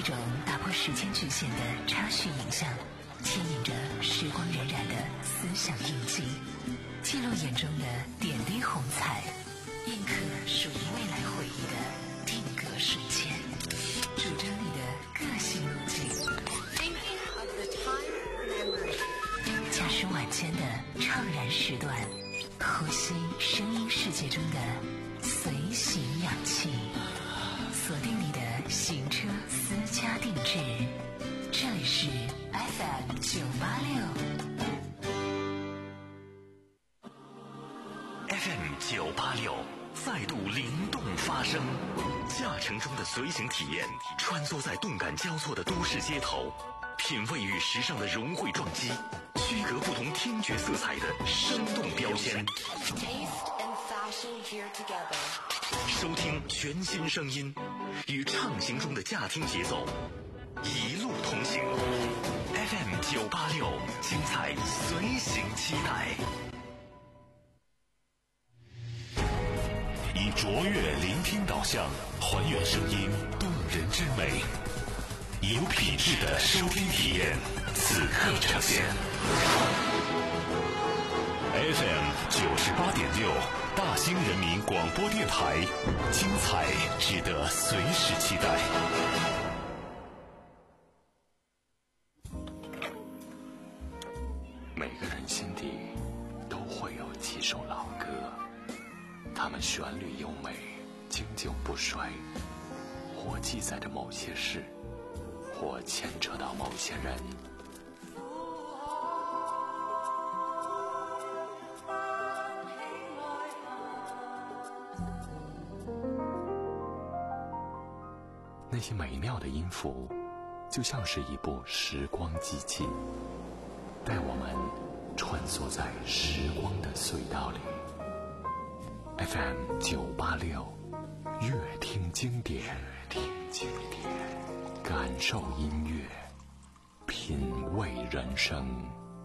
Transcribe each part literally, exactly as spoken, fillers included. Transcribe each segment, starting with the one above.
种打破时间局限的插叙影像，牵引着时光荏苒的思想印记，记录眼中的点滴红彩，印刻属于未来回忆的定格瞬间，主张你的个性路径，驾驶晚间的怅然时段，呼吸声音世界中的随行氧气，锁定你的行车私家定制，这里是 F M 九八六 F M 九八六再度灵动发声，驾乘中的随行体验，穿梭在动感交错的都市街头，品味与时尚的融汇撞击，区隔不同听觉色彩的生动标签，收听全新声音，与畅行中的驾听节奏一路同行。 F M 九八六，精彩随行期待。以卓越聆听导向，还原声音动人之美，以有品质的收听体验，此刻呈现。F M 九十八点六，大兴人民广播电台，精彩值得随时期待。每个人心底都会有几首老歌，它们旋律优美，经久不衰，或记载着某些事，或牵扯到某些人。那些美妙的音符，就像是一部时光机器，带我们穿梭在时光的隧道里。F M 九八六，乐听经典，乐听经典，感受音乐，品味人生。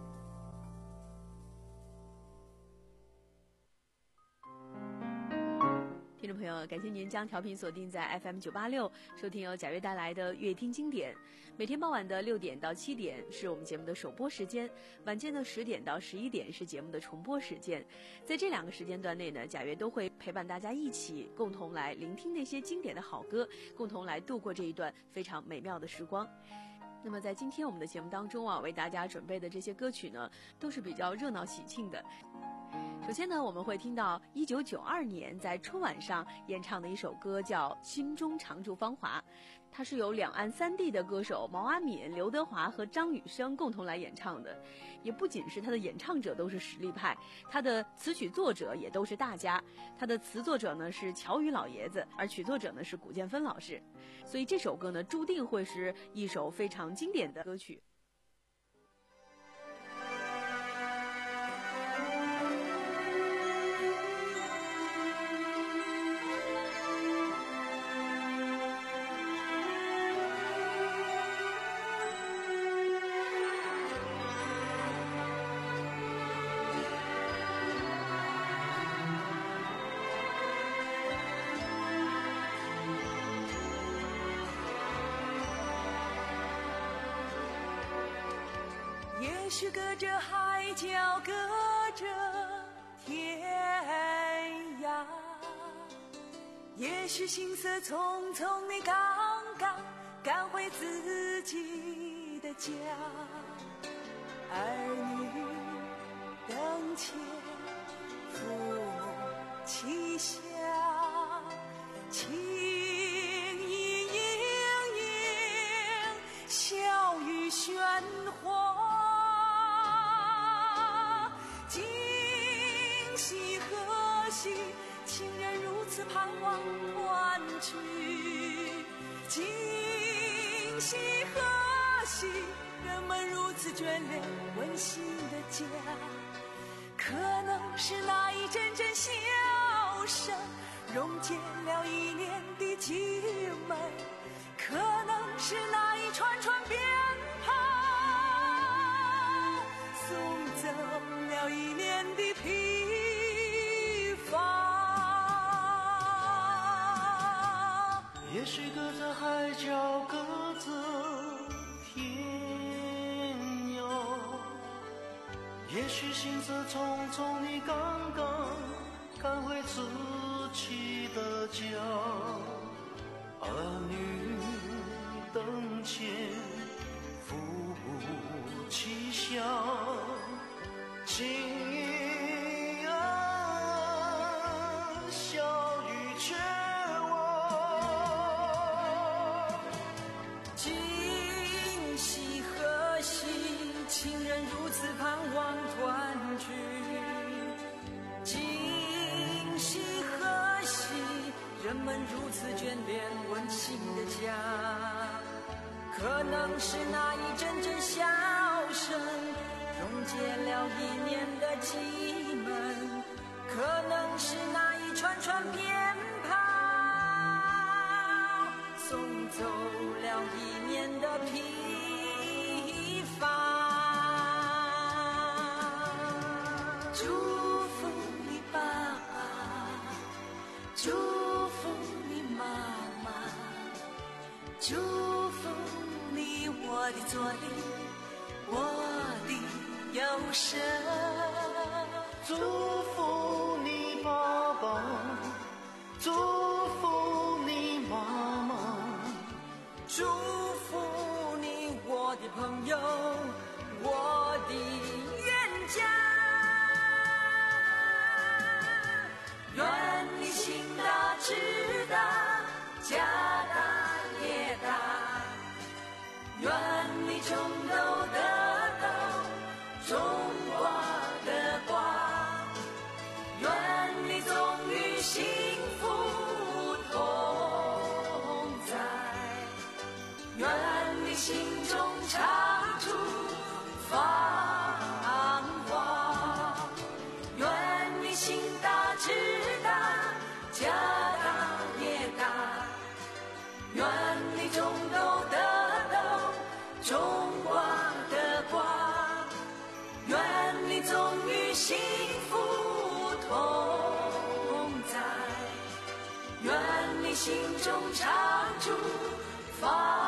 听众朋友，感谢您将调频锁定在 F M 九八六，收听由贾跃带来的乐听经典。每天傍晚的六点到七点是我们节目的首播时间，晚间的十点到十一点是节目的重播时间。在这两个时间段内呢，贾跃都会陪伴大家一起共同来聆听那些经典的好歌，共同来度过这一段非常美妙的时光。那么在今天我们的节目当中啊，为大家准备的这些歌曲呢，都是比较热闹喜庆的。首先呢，我们会听到一九九二年在春晚上演唱的一首歌，叫《心中常驻芳华》，它是由两岸三地的歌手毛阿敏、刘德华和张雨生共同来演唱的。也不仅是他的演唱者都是实力派，他的词曲作者也都是大家。他的词作者呢是乔羽老爷子，而曲作者呢是古建芬老师。所以这首歌呢，注定会是一首非常经典的歌曲。 也许隔着海角，隔着天涯，也许行色匆匆，你刚刚赶回自己的家，儿女灯前，父母膝下，情意盈盈，笑语喧哗，今夕何夕，情人如此盼望团聚，今夕何夕，人们如此眷恋温馨的家，可能是那一阵阵笑声溶解了一年的静美，可能是那一串串鞭炮送走了一年的疲乏。 也许隔着海角，隔着天涯。也许行色匆匆，你刚刚赶回自己的家，儿女灯前扶不起笑，今夜啊，小雨却忘。 今夕何夕，情人如此盼望团聚。今夕何夕，人们如此眷恋温馨的家。可能是那一阵阵笑声溶解了一年的寂闷，可能是那一串串鞭炮送走了一年的疲乏。祝福你爸爸，祝福你妈妈，祝福你我的左邻，我的右舍。 祝福你爸爸，祝福你妈妈， 祝福你我的朋友，我的冤家。愿你心大志大，家大业大，愿你种豆得豆，种瓜得瓜，愿你总与幸福同在，愿你心中常驻繁华，愿你心大志大，家大业大，愿你种豆得豆，种瓜得瓜，愿你总与幸福同在，愿你心中常驻繁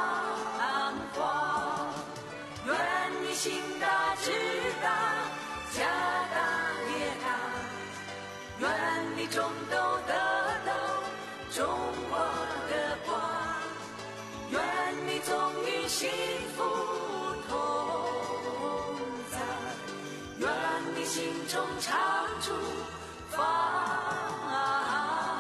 华，愿你心大志大，家大业大，愿你种豆得豆，种瓜得瓜，愿你总与幸福同在，愿你心中常驻繁华。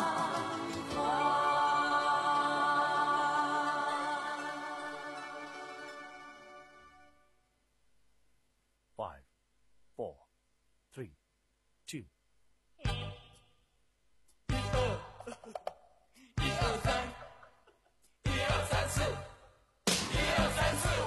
Five, four, three, two. 一二三，一二三四，一二三四。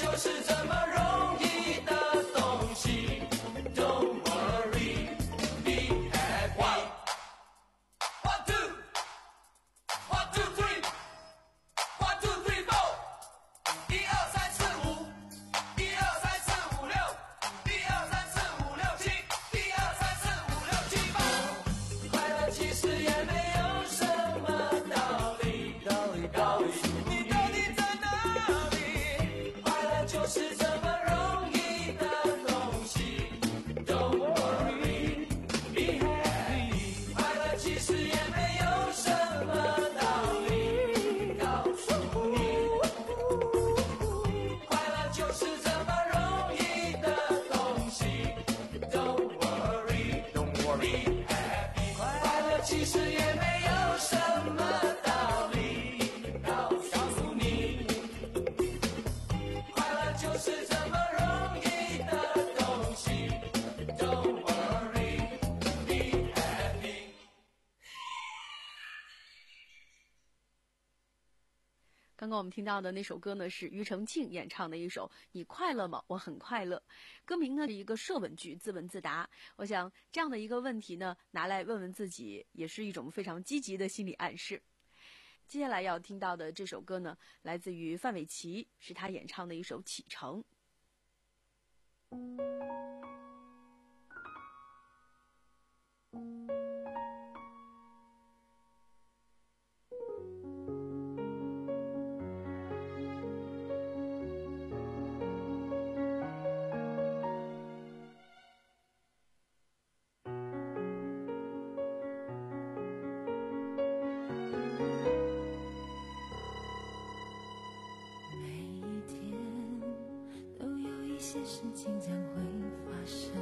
就是这么容易的东西。Don't worry, be happy. One two, one two three, one two three four. 一二三四五，一二三四五六，一二三四五六七，一二三四五六七八。快乐其实也没有什么道理，道理告诉你到底在哪里。快乐就是这么容易的东西。Don't worry, be happy. 快乐其实也没有什么道理，告诉你。快乐就是这么容易的东西。Don't worry, don't worry, be happy. 快乐其实也没有什么道理，告诉你。快乐就是这么容易的东西。Don't worry, be happy. 刚刚我们听到的那首歌呢，是庾澄庆演唱的一首《你快乐吗？我很快乐》。歌名呢是一个设问句，自问自答。我想这样的一个问题呢，拿来问问自己，也是一种非常积极的心理暗示。接下来要听到的这首歌呢，来自于范玮琪，是他演唱的一首《启程》。 每一天都有一些事情将会发生，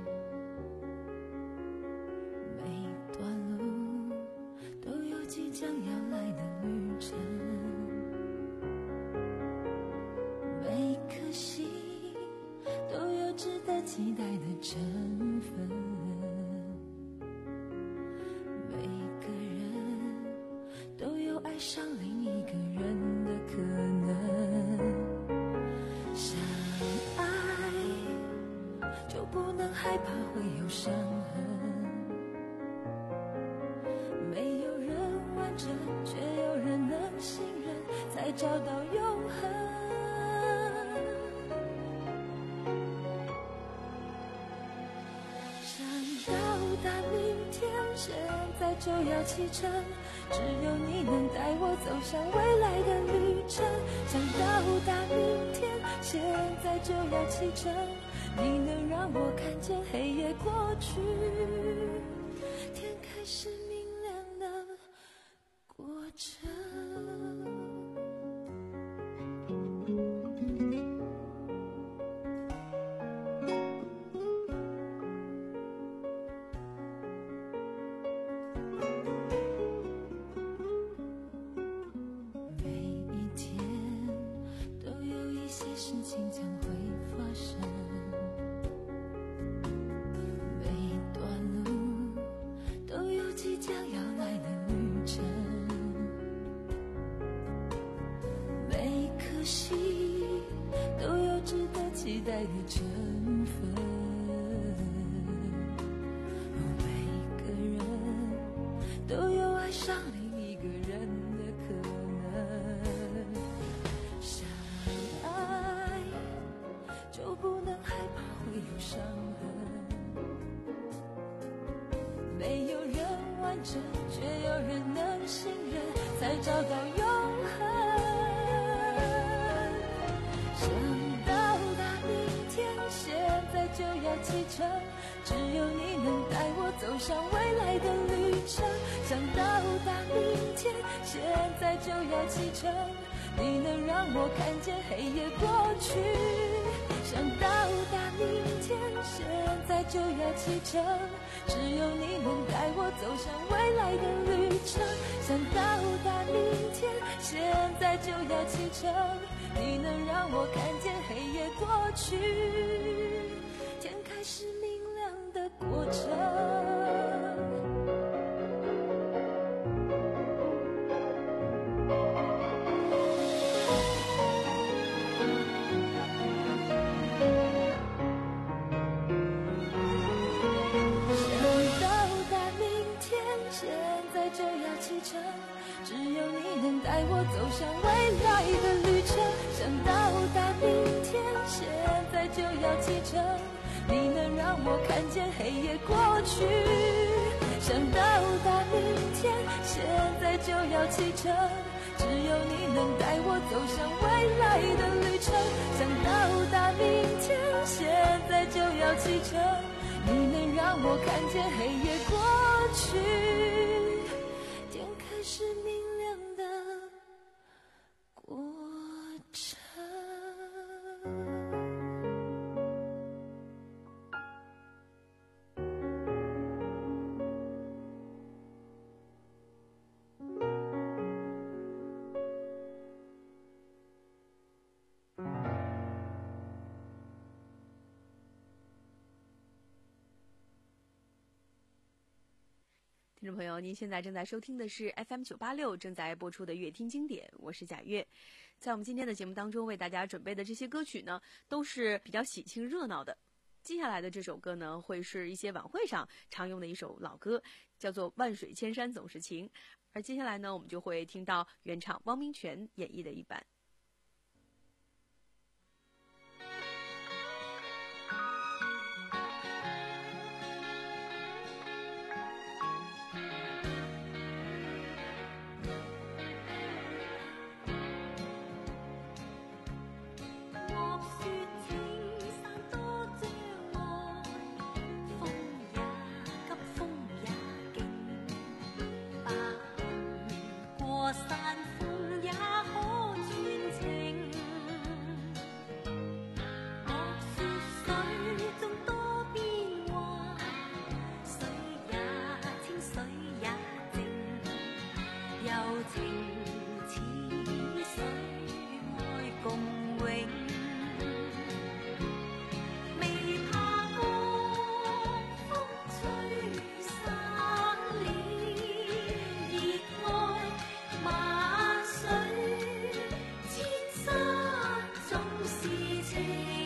每一段路都有即将要来的旅程，每一颗心都有值得期待的成分，每一个人都有爱上另一个人的可能。相爱就不能害怕会有伤痕，没有人完整，却有人能信任，才找到永恒。想到达明天，现在就要启程，只有你能带我走向未来的旅程。想到达明天，现在就要启程，你能让我看见黑夜过去，天开始明亮的过程。每一天都有一些事情将会发生，每一段路都有即将要来的旅程，每一颗心都有值得期待的成分，每一个人都有爱上另一个人的可能。相爱就不能害怕会有伤痕，没有人完整，却有人能信任，才找到永恒。想到达明天，现在就要启程，只有你能带我走向未来的旅程。想到达明天，现在就要启程，你能让我看见黑夜过去。想到达明天，现在就要启程，只有你能带我走向未来的旅程。想到达明天，现在就要启程，你能让我看见黑夜过去，天开始明亮的过程。 让我看见黑夜过去。想到达明天，现在就要启程，只有你能带我走向未来的旅程。想到达明天，现在就要启程，你能让我看见黑夜过去，天开始明亮的过程。 听众朋友，您现在正在收听的是 F M 九八六正在播出的乐听经典，我是贾月。在我们今天的节目当中，为大家准备的这些歌曲呢，都是比较喜庆热闹的。接下来的这首歌呢，会是一些晚会上常用的一首老歌，叫做《万水千山总是情》。而接下来呢，我们就会听到原唱汪明荃演绎的一版。 山峰也可傳情，莫說水中多變幻，水也清水也靜，柔情似水愛共永，未怕江風吹散了熱愛。萬水千山總是情，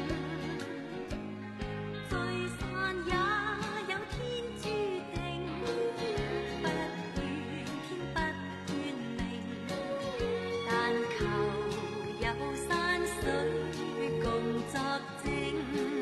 聚散也有天注定，不怨天不怨命，但求有山水共作證。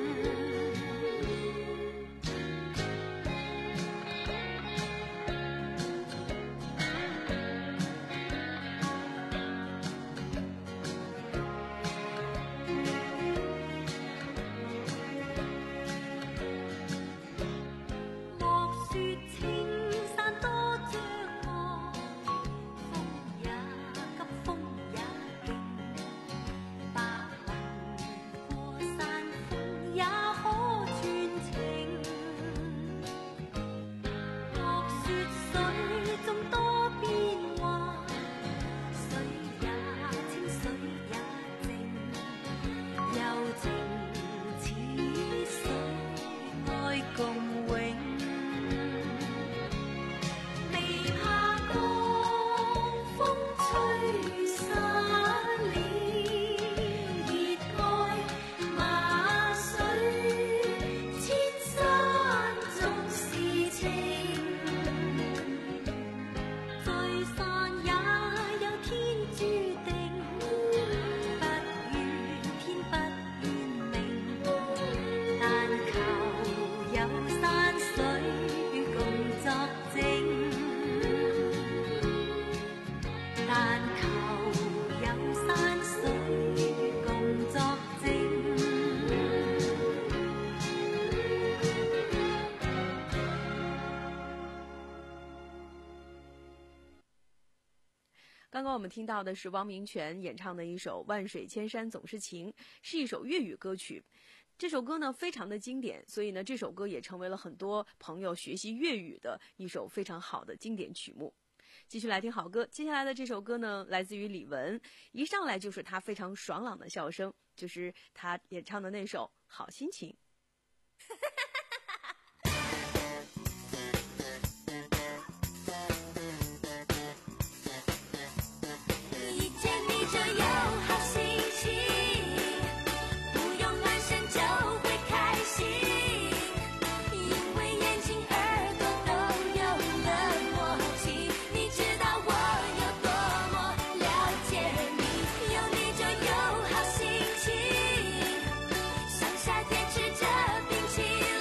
刚刚我们听到的是汪明荃演唱的一首《万水千山总是情》，是一首粤语歌曲。这首歌呢非常的经典，所以呢这首歌也成为了很多朋友学习粤语的一首非常好的经典曲目。继续来听好歌，接下来的这首歌呢来自于李玟，一上来就是他非常爽朗的笑声，就是他演唱的那首《好心情》。 夏天吃着冰淇淋。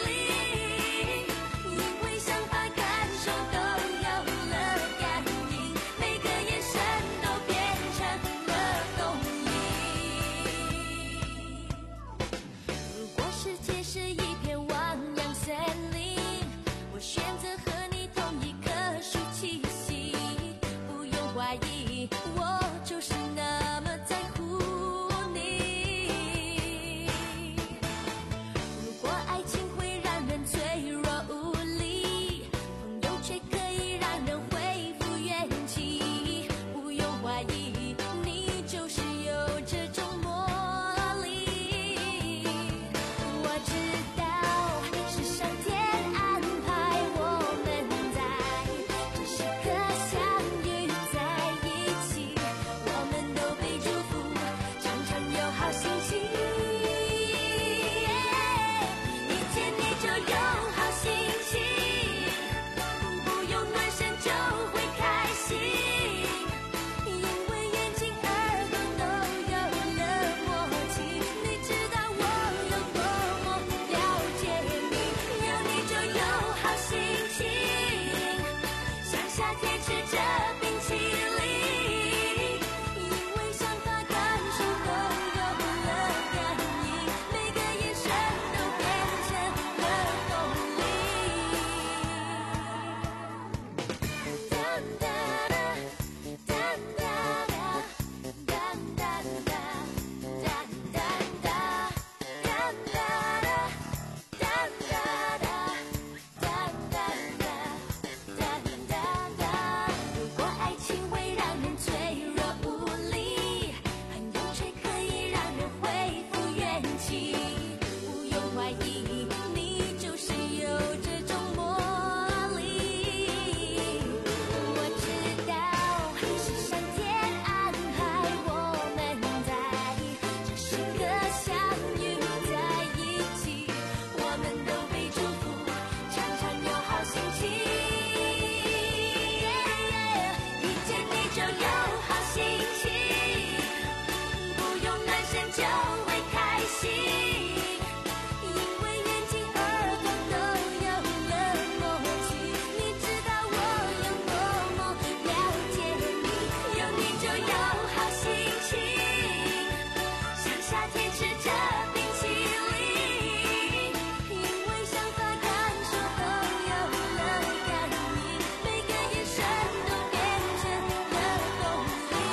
夏天吃着冰淇淋，因为想法感受都有了感应，每个眼神都变成了动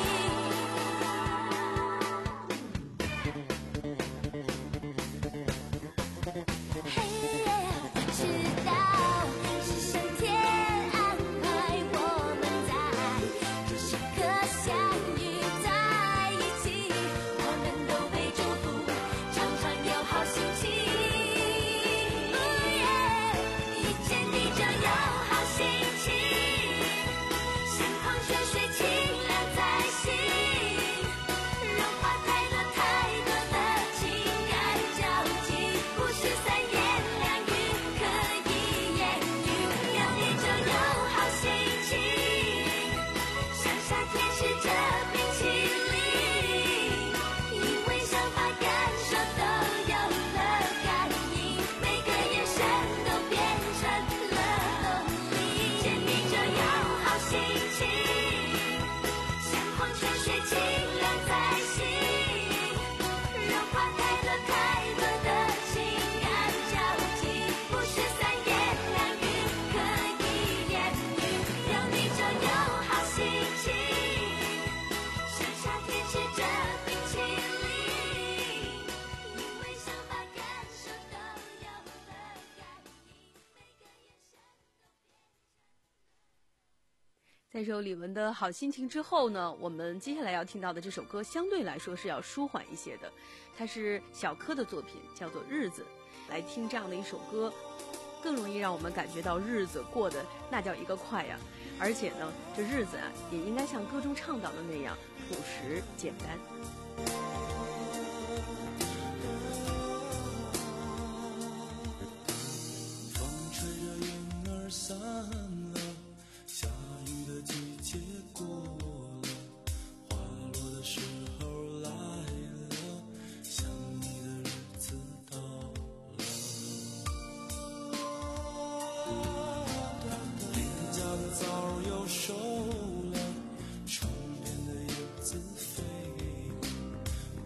力。嘿耶，知道是上天安排我们在这时刻相遇在一起，我们都被祝福，常常有好心情。哦耶，一见你就有好心情，像矿泉水清凉在心，融化太多太多的情感交集，不是三言两语可以言喻，有你就有好心情，像夏天吃着冰淇淋，因为想法感受都有了感应，每个眼神都变成了动力，见你就有好心情，像矿泉水清凉在心，融化太多太多的情感交集，不是三言两语可以言喻，有你就有好心情，像夏天吃着冰淇淋，因为想法感受都有了感应，每个眼神都变成。 在这首李玟的好心情之后呢，我们接下来要听到的这首歌相对来说是要舒缓一些的，它是小柯的作品，叫做《日子》。来听这样的一首歌，更容易让我们感觉到日子过得那叫一个快呀！而且呢，这日子啊，也应该像歌中倡导的那样朴实简单。 风吹着云儿散了，下雨的季节过了，花落的时候来了，想你的日子到了。脸颊的枣又熟了，窗边的叶子飞了，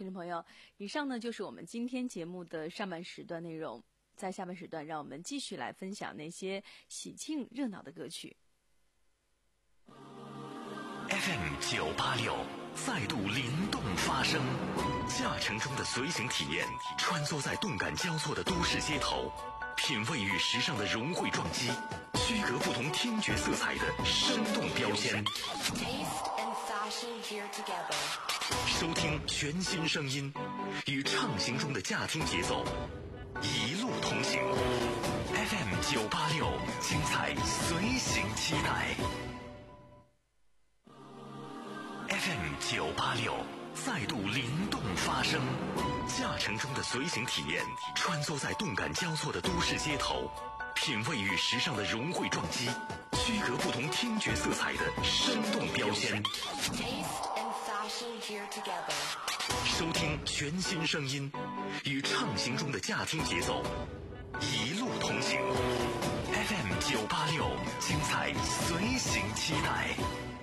众朋友，以上呢就是我们今天节目的上半时段内容。在下半时段，让我们继续来分享那些喜庆热闹的歌曲。 F M 九八六再度灵动发声，驾乘中的随行体验，穿梭在动感交错的都市街头，品味与时尚的融汇撞击，区隔不同听觉色彩的生动标签。收听全新声音，与畅行中的驾听节奏，一路同行。F M 九八六，精彩随行期待。F M 九八六再度灵动发声，驾乘中的随行体验，穿梭在动感交错的都市街头，品味与时尚的融汇撞击，区隔不同听觉色彩的生动标签。收听全新声音，与畅行中的驾听节奏，一路同行。F M 九八六，精彩随行期待。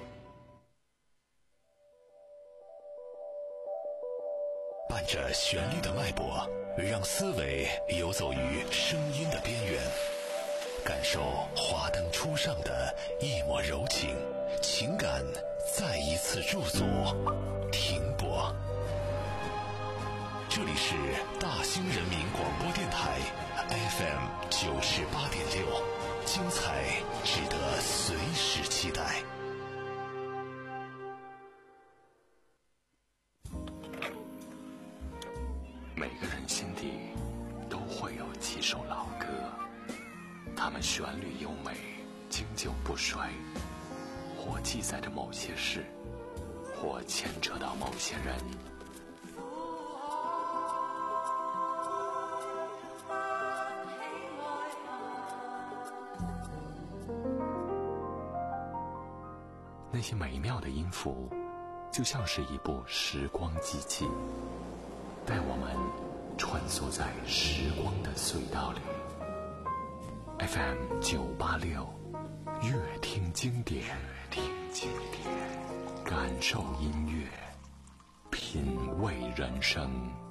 伴着旋律的脉搏，让思维游走于声音的边缘，感受华灯初上的一抹柔情，情感再一次驻足停泊。这里是大兴人民广播电台 F M 九十八点六，精彩值得随时期待。每个人心底都会有几首老歌，它们旋律优美，经久不衰，或记载着某些事，或牵扯到某些人。那些美妙的音符，就像是一部时光机器，带我们穿梭在时光的隧道里。F M 九八六，乐听经典，乐听经典，感受音乐，品味人生。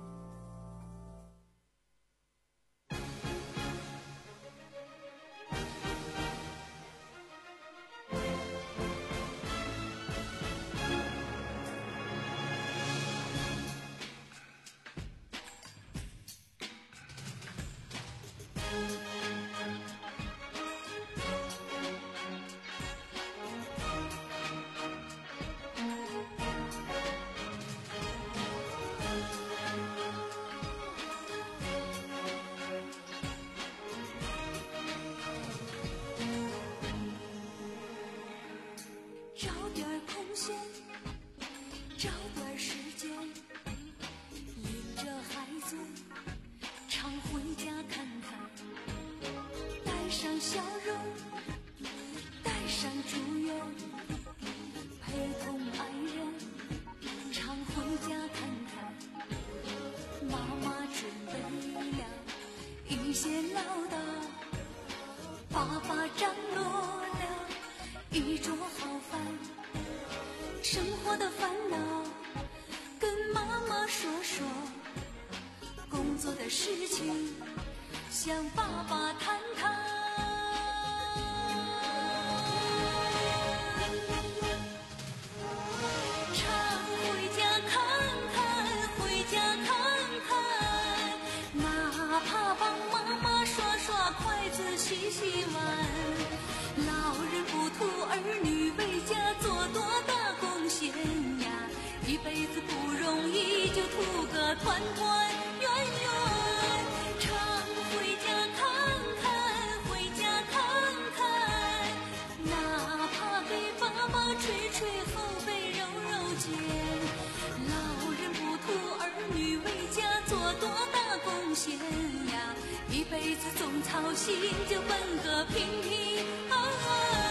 找点空闲，找段时间，领着孩子常回家看看，带上笑容，带上祝愿，陪同爱人常回家看看。妈妈准备了一些唠叨，爸爸张罗了一桌好饭，生活的烦恼跟妈妈说说，工作的事情向爸爸谈谈。常回家看看，回家看看，哪怕帮妈妈刷刷筷子洗洗碗。老人不图儿女为家做多大贡献呀，一辈子不容易，就图个团团圆圆。常回家看看，回家看看，哪怕给爸爸捶捶后背揉揉肩。老人不图儿女为家做多大贡献呀，一辈子总操心，就奔个平平安安。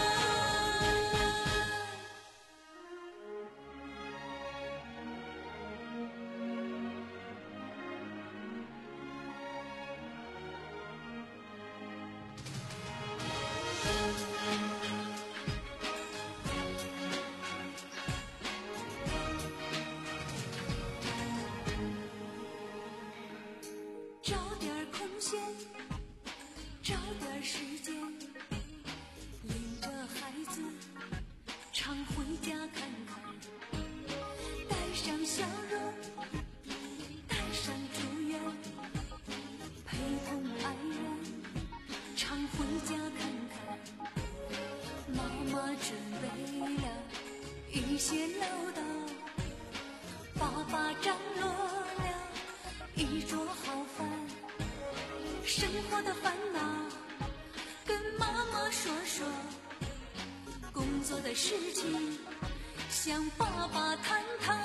时间，领着孩子常回家看看，带上笑容，带上祝愿，陪同爱人常回家看看。妈妈准备了一些唠叨，爸爸张罗了一桌好饭，生活的烦恼跟妈妈说说，工作的事情向爸爸谈谈。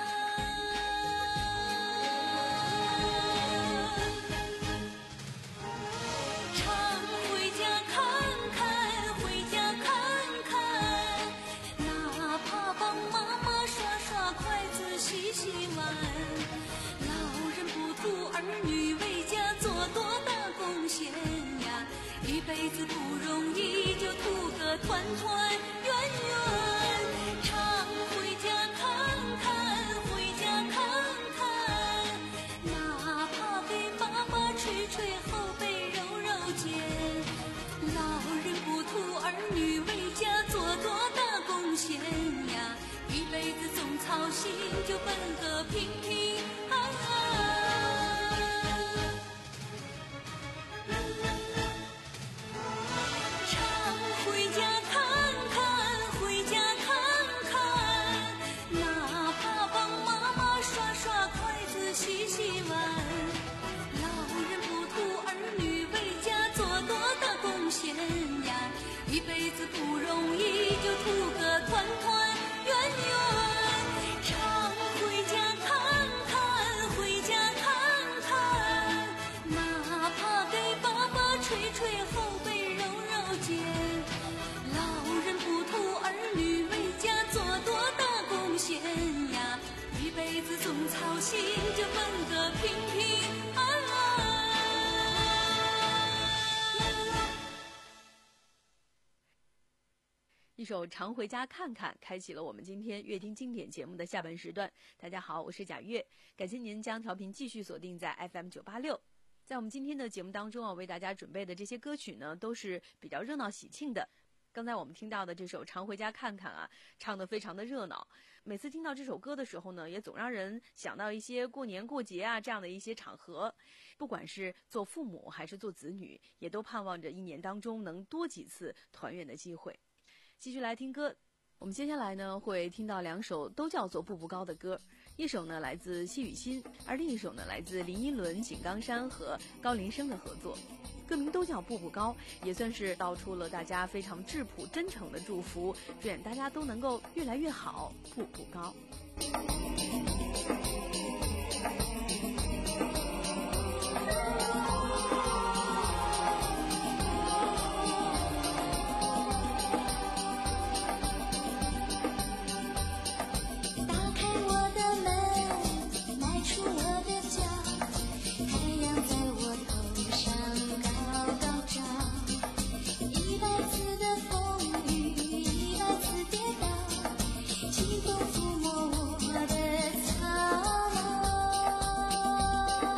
常回家看看，回家看看，哪怕帮妈妈刷刷筷子洗洗碗。老人不图儿女为家做多大贡献呀，一辈子不容易，就图个团团圆圆。常回家看看，回家看看，哪怕给爸爸捶捶后背揉揉肩。老人不图儿女为家做多大贡献呀，一辈子总操心，就奔个平平安安。常回家看看，回家看看，哪怕帮妈妈刷刷筷子洗洗碗。老人不图儿女为家做多大贡献呀，一辈子不容易，就图个团团圆圆。常回家看看，回家看看，哪怕给爸爸捶捶后背揉揉肩。老人不图儿女为家做多大贡献呀，一辈子总操心，就奔个平平安安。 一首《常回家看看》开启了我们今天乐听经典节目的下半时段。大家好，我是贾月，感谢您将调频继续锁定在 F M 九八六。在我们今天的节目当中啊，为大家准备的这些歌曲呢，都是比较热闹喜庆的。刚才我们听到的这首《常回家看看》啊，唱得非常的热闹。每次听到这首歌的时候呢，也总让人想到一些过年过节啊这样的一些场合。不管是做父母还是做子女，也都盼望着一年当中能多几次团圆的机会。继续来听歌，我们接下来呢会听到两首都叫做步步高的歌，一首呢来自谢雨欣，而另一首呢来自林依轮、井冈山和高林生的合作。歌名都叫步步高，也算是道出了大家非常质朴真诚的祝福，祝愿大家都能够越来越好，步步高。 清风抚摸我的苍老。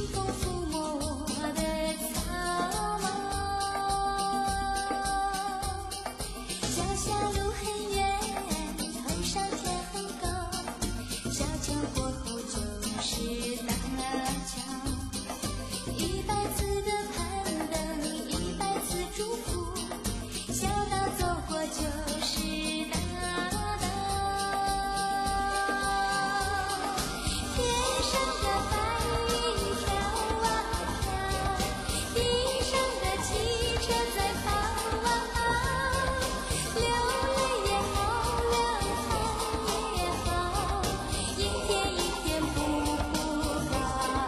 风抚摸我的草帽。脚下路很远，头上天很高，小桥过后就是大桥。一百次的攀登，一百次祝福，小道走过就是大道。天上的白云飘啊飘，地上的汽车在跑啊跑，流泪也好，凉风也好，一天一天步步高。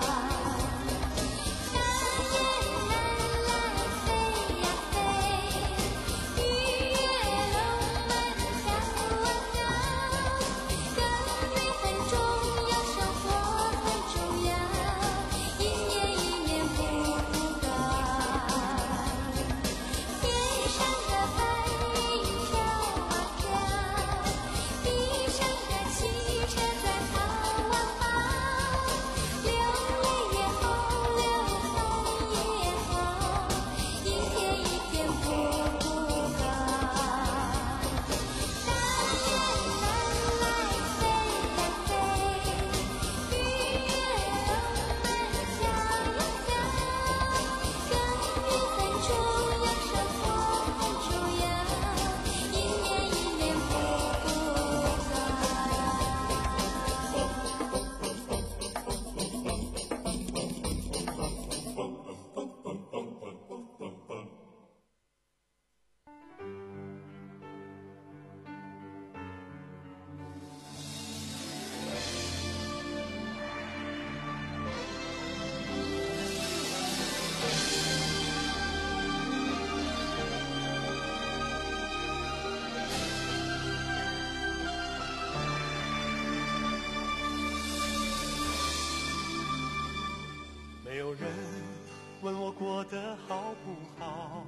大雁南来飞呀飞，鱼跃龙门跳啊跳，耕耘很重要，生活很重要，一年一年步步高。天上的白云飘啊飘，地上的汽车在跑啊跑，流泪也好，凉风也好，一天一天步步高。大雁南来飞呀飞，鱼跃龙门跳呀跳，耕耘很重要，生活很重要，一年一年步步高。 没有人问我过得好不好，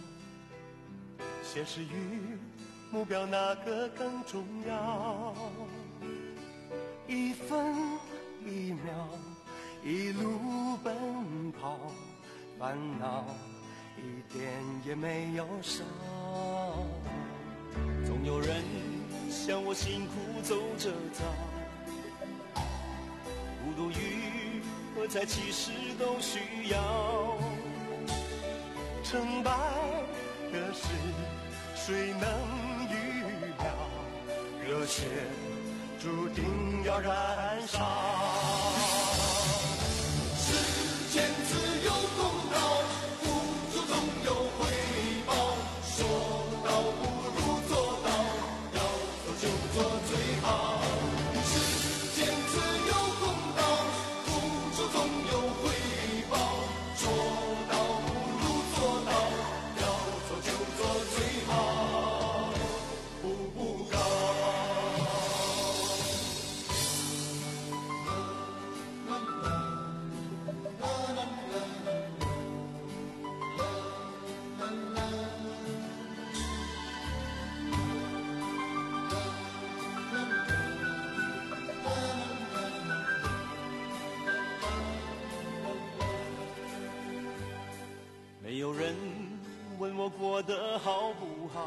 现实与目标哪个更重要？一分一秒，一路奔跑，烦恼一点也没有少。总有人像我辛苦走着走，孤独与何在其实都需要。成败的事谁能预料？热血注定要燃烧。世间自有公道，付出总有回报。说到不如做到，要做就做最好。世间自有公道，付出总有回报。说到不如做到，要做就做最好，步步高。没有人问我过得好不好，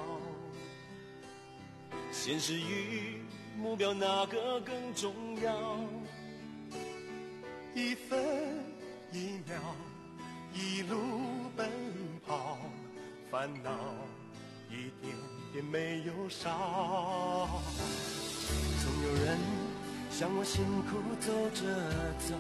现实与目标哪个更重要？一分一秒，一路奔跑，烦恼一点点没有少。总有人像我辛苦走着走，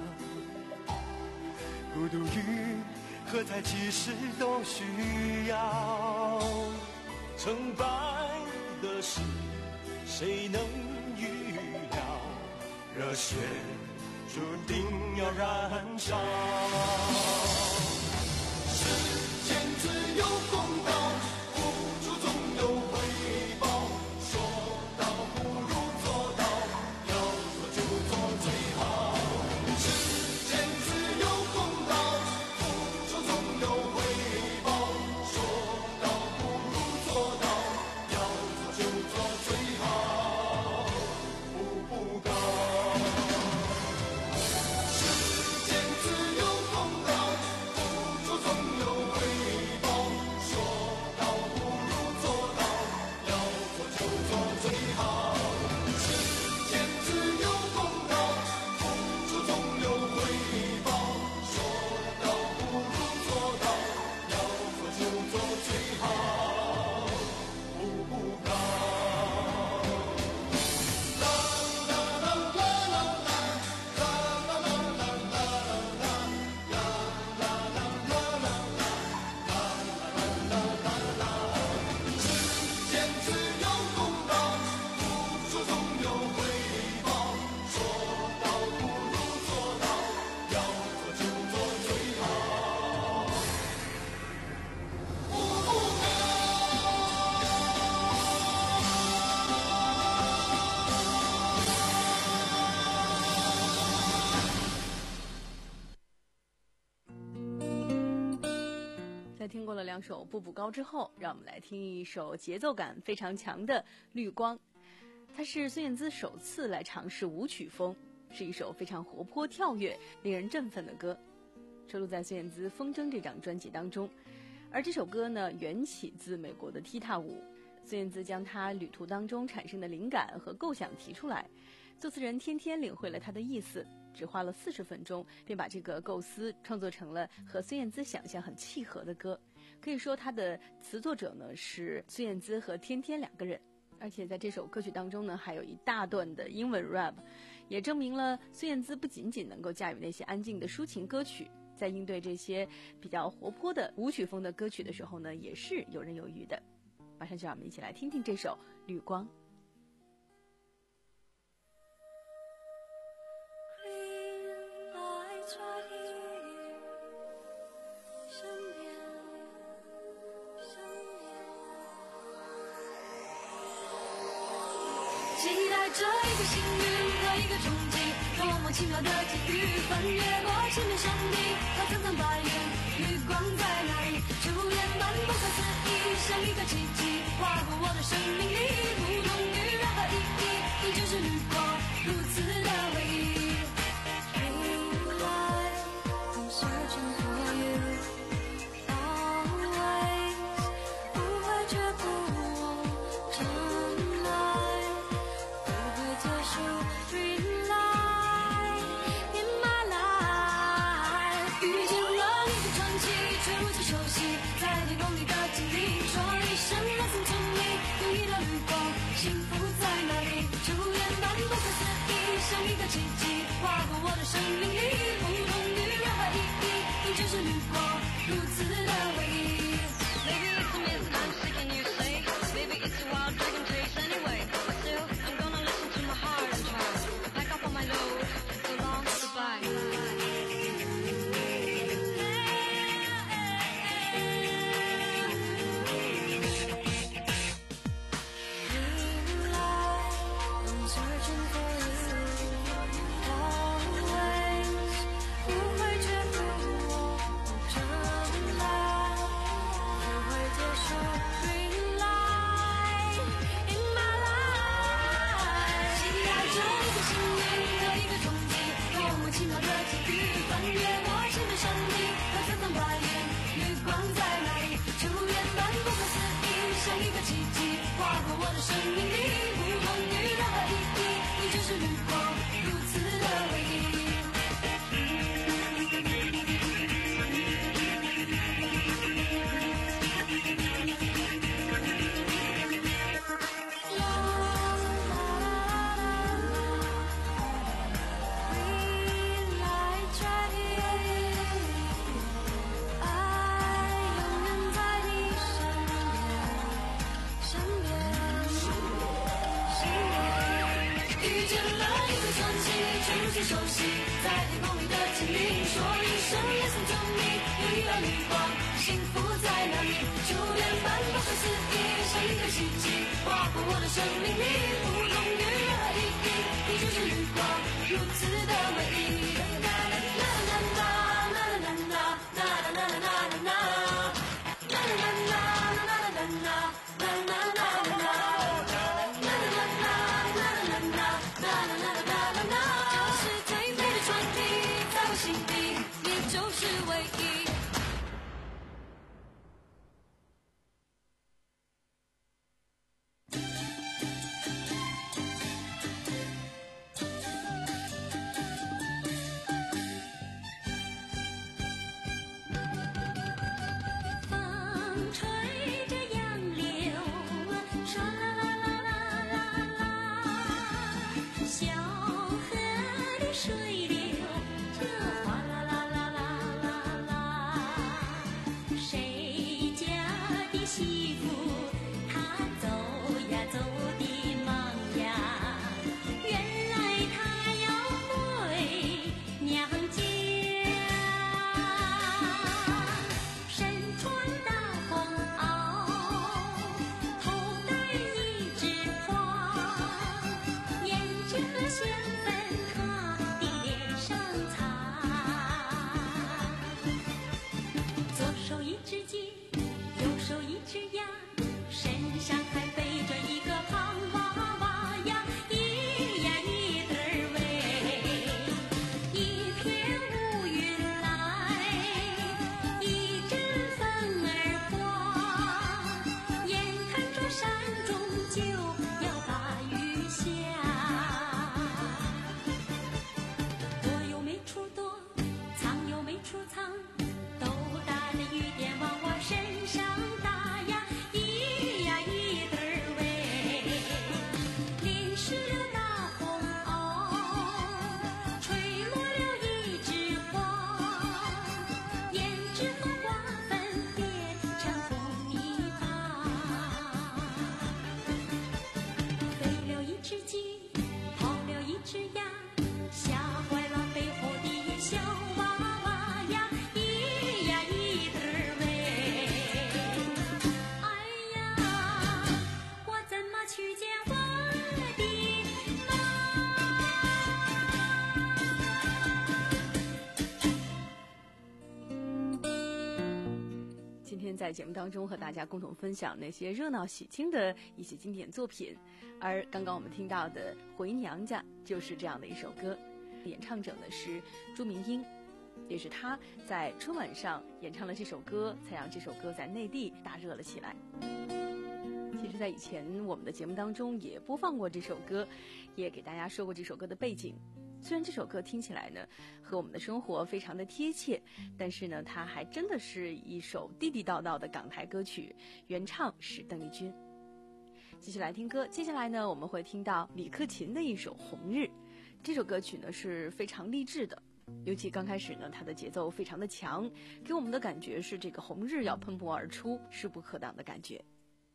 孤独与何在其实都需要。成败的事谁能预料？热血注定要燃烧。世间自有公道，付出总有回报。说到不如做到，要做就做最好。世间自有公道，付出总有回报。说到不如做到，要做就做最好，步步高。世间自有在听过了两首步步高之后，让我们来听一首节奏感非常强的《绿光》。它是孙燕姿首次来尝试舞曲风，是一首非常活泼跳跃、令人振奋的歌，收录在孙燕姿《风筝》这张专辑当中。而这首歌呢，缘起自美国的踢踏舞。孙燕姿将她旅途当中产生的灵感和构想提出来，作词人天天领会了她的意思，只花了四十分钟，便把这个构思创作成了和孙燕姿想象很契合的歌。可以说，她的词作者呢是孙燕姿和天天两个人。而且在这首歌曲当中呢，还有一大段的英文 rap， 也证明了孙燕姿不仅仅能够驾驭那些安静的抒情歌曲，在应对这些比较活泼的舞曲风的歌曲的时候呢，也是游刃有余的。马上就让我们一起来听听这首《绿光》。 期待着一个幸运和一个冲击，多么奇妙的际遇，翻越过千面山地和层层白云，绿光在哪里？初恋般不可思议，像一个奇迹，划过我的生命里，不同于任何意义，你就是绿光，如此的唯一。Green light, I'm searching for you, always， 不会却不我真爱。Green light in my life， 遇见了你的传奇，却如此熟悉，在天空里的经历，说一声 Listen to me， 有一道绿光，幸福在哪里？初恋般不可思议，像一个奇迹，划过我的生命里，不同于任何意义，你就是绿光，如此的唯一。Maybe it's a myth I'm sick and you say, maybe it's a wild dragon chase anyway, but still I'm gonna listen to my heart and try to pack up all my load, so long, goodbye. Green light, I'm searching for you, always， 不会却不我真爱，不会结束。Green light in my life， 期待着一个幸运和一个冲击，多么奇妙的际遇，翻越过千面山地和层层白云，绿光在哪里？初恋般不可思议，像一个奇迹，划过我的生命里，不同于任何意义，你就是绿光，如此的唯一。Green light right here， 爱永远在你身边，身边，身边。遇见了一个传奇，却如此熟悉，在天空里的经历，说一声 Listen to me， 有一道绿光，幸福在哪里？初恋般不可思议，像一个奇迹，划过我的生命里，不同于任何意义，你就是绿光，如此的唯一。这是最美的传递，在我心底，你就是唯一。 风吹着杨柳，唰啦啦啦啦啦啦，小河的水流，这哗啦啦啦啦啦啦。 手一只鸡，右手一只鸭，身上还背着一个胖娃娃呀，咿呀一对儿喂，一片乌云来，一阵风儿刮，眼看着山中就要大雨下，躲又没处躲，藏又没处藏，都打的雨点往我身上打呀，咿呀一对儿喂，淋湿了那红袄，吹落了一枝花，胭脂和花粉变成红泥巴，飞了一只鸡，跑了一只鸭，吓坏了背后的小娃娃呀，咿呀一对儿喂，哎呀，我怎么去见我的今天在节目当中和大家共同分享那些热闹喜庆的一些经典作品，而刚刚我们听到的《回娘家》就是这样的一首歌，演唱者呢是朱明英，也是他在春晚上演唱了这首歌，才让这首歌在内地大热了起来。其实在以前我们的节目当中也播放过这首歌，也给大家说过这首歌的背景。虽然这首歌听起来呢和我们的生活非常的贴切，但是呢它还真的是一首地地道道的港台歌曲，原唱是邓丽君。继续来听歌，接下来呢我们会听到李克勤的一首《红日》。这首歌曲呢是非常励志的，尤其刚开始呢它的节奏非常的强，给我们的感觉是这个红日要喷薄而出，势不可挡的感觉。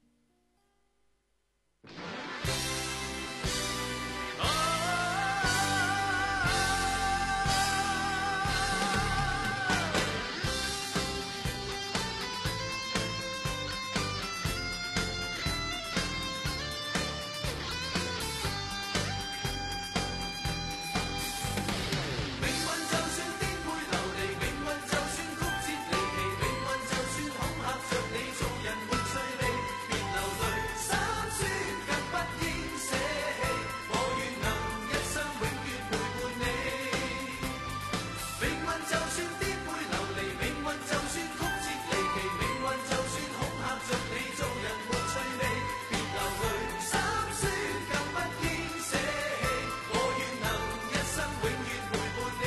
命運就算顛沛流離，命運就算曲折離奇，命運就算恐嚇着你，做人沒趣味，別流淚，心酸更不應捨棄，我願能一生永遠陪伴你。命運就算顛沛流離，命運就算曲折離奇，命運就算恐嚇着你，做人沒趣味，別流淚，心酸更不應捨棄，我願能一生永遠陪伴你。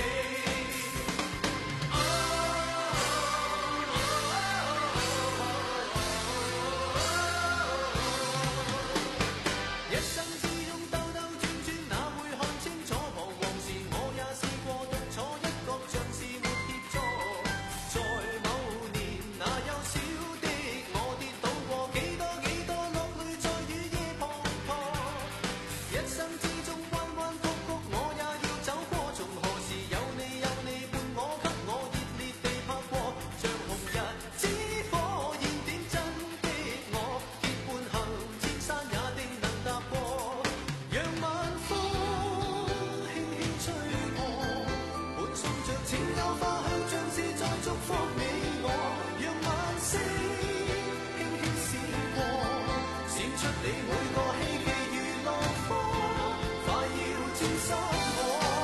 一生之中兜兜轉轉，哪會看清楚？彷徨時我也試過獨坐一角，像是沒協助。在某年那幼小的我跌倒過，幾多幾多落淚在雨夜滂沱。一生之中彎彎曲曲，我也要走過，從何時有你有你伴我，給我熱烈地拍過，像紅日之火焰點真的我，結伴行千山也定能踏過，讓晚風輕輕吹過，伴送着情有花香，像是在祝福你我，讓晚星輕輕閃過，閃出你每個希冀如浪花，快要沾濕我。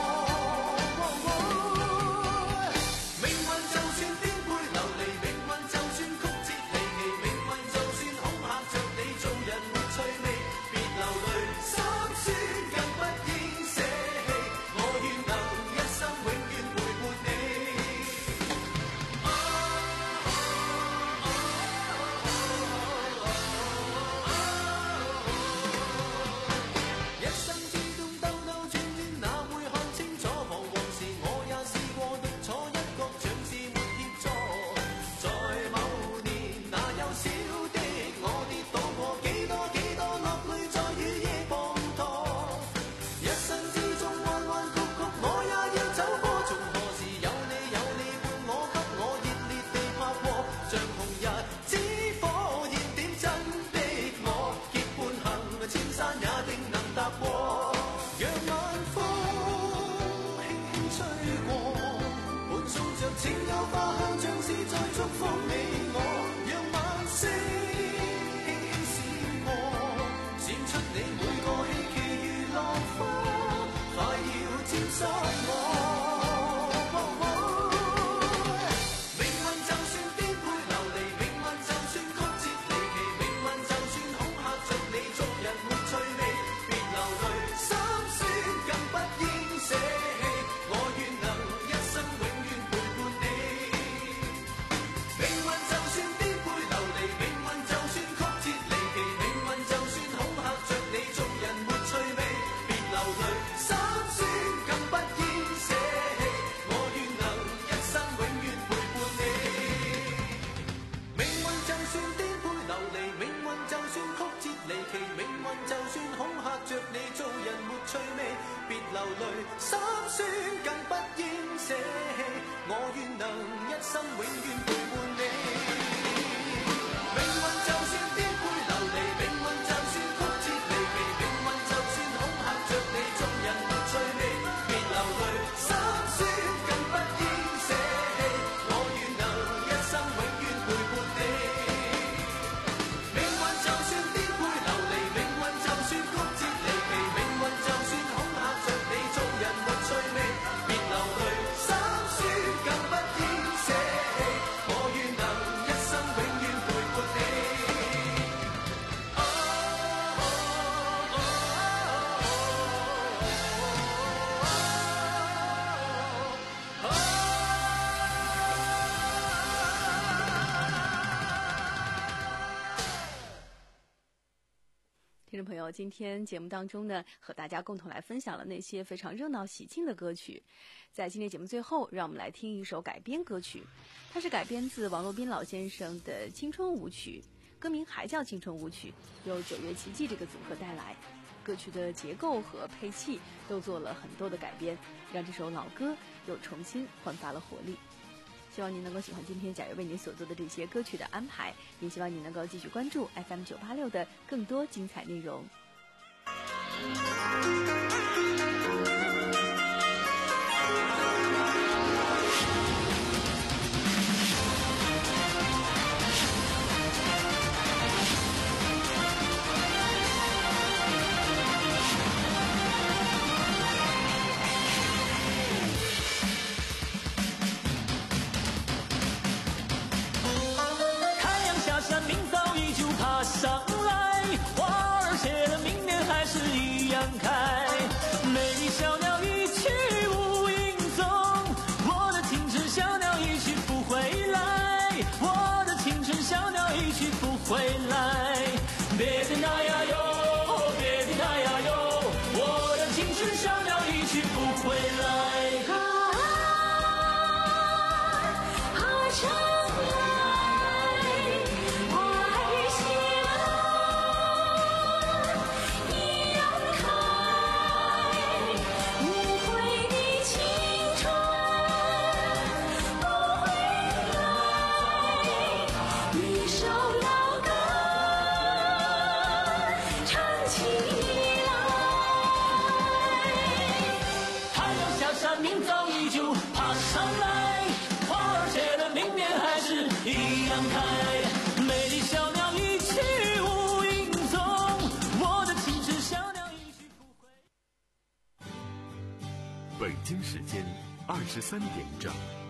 命運就算顛沛流離，命運就算曲折離奇，命運就算恐嚇着你，做人沒趣味，別流淚，心酸更不應捨棄，我願能一生永遠陪伴你。啊听众朋友，今天节目当中呢，和大家共同来分享了那些非常热闹喜庆的歌曲。在今天节目最后，让我们来听一首改编歌曲，它是改编自王洛宾老先生的《青春舞曲》，歌名还叫《青春舞曲》，由九月奇迹这个组合带来。歌曲的结构和配器都做了很多的改编，让这首老歌又重新焕发了活力。希望您能够喜欢今天贾月为您所做的这些歌曲的安排，也希望您能够继续关注 F M 九八六的更多精彩内容。 上来，花儿谢了，明年还是一样开。美丽小鸟一去无影踪，我的青春小鸟一去不回来，我的青春小鸟一去不回来。别的那呀哟，别的那呀哟，我的青春小鸟一去不回来。 北京时间二十三点整。